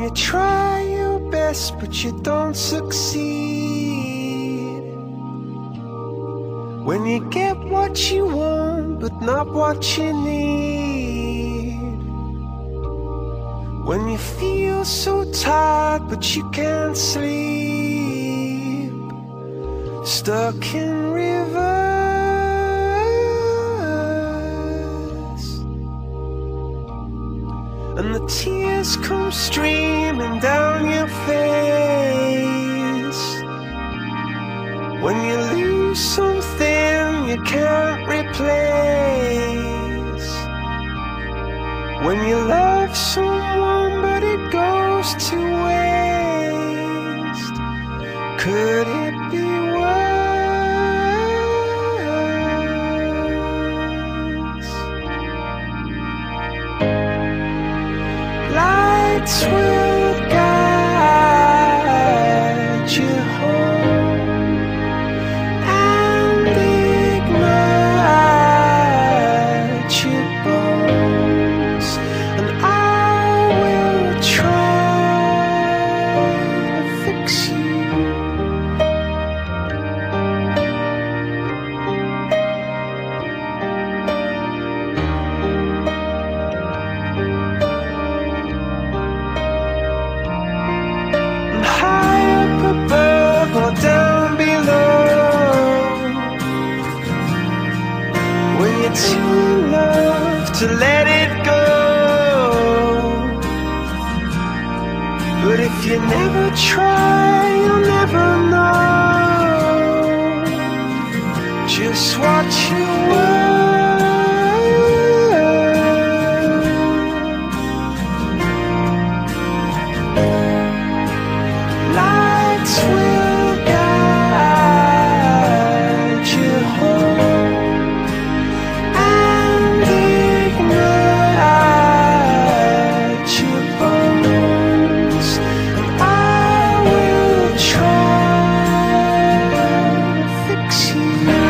you try your best but you don't succeed, when you get what you want but not what you need, when you feel so tired but you can't sleep, stuck in rivers, and the tears come streaming down your face, when you lose something you can't replace, when you love someone but it goes to waste. Could it be worse? Lights will guide you home and ignite your bones, and I will try to fix you. And high up above or down below, when you're too in love to let it go. But if you never try, you'll never know just what you were. Lights will guide you home and ignite your bones, and I will try to fix you.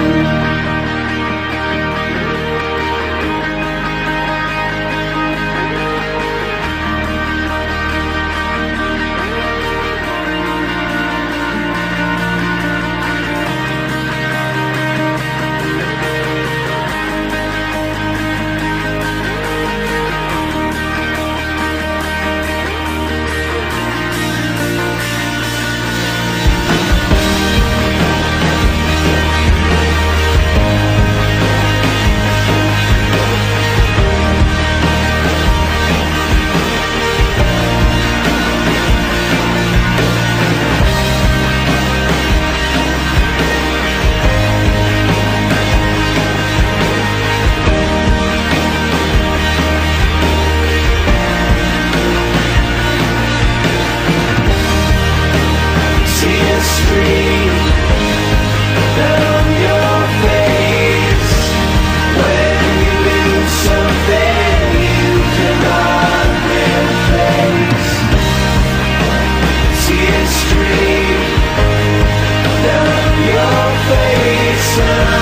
Tears stream down your face when you lose something you cannot replace. Tears stream down your face.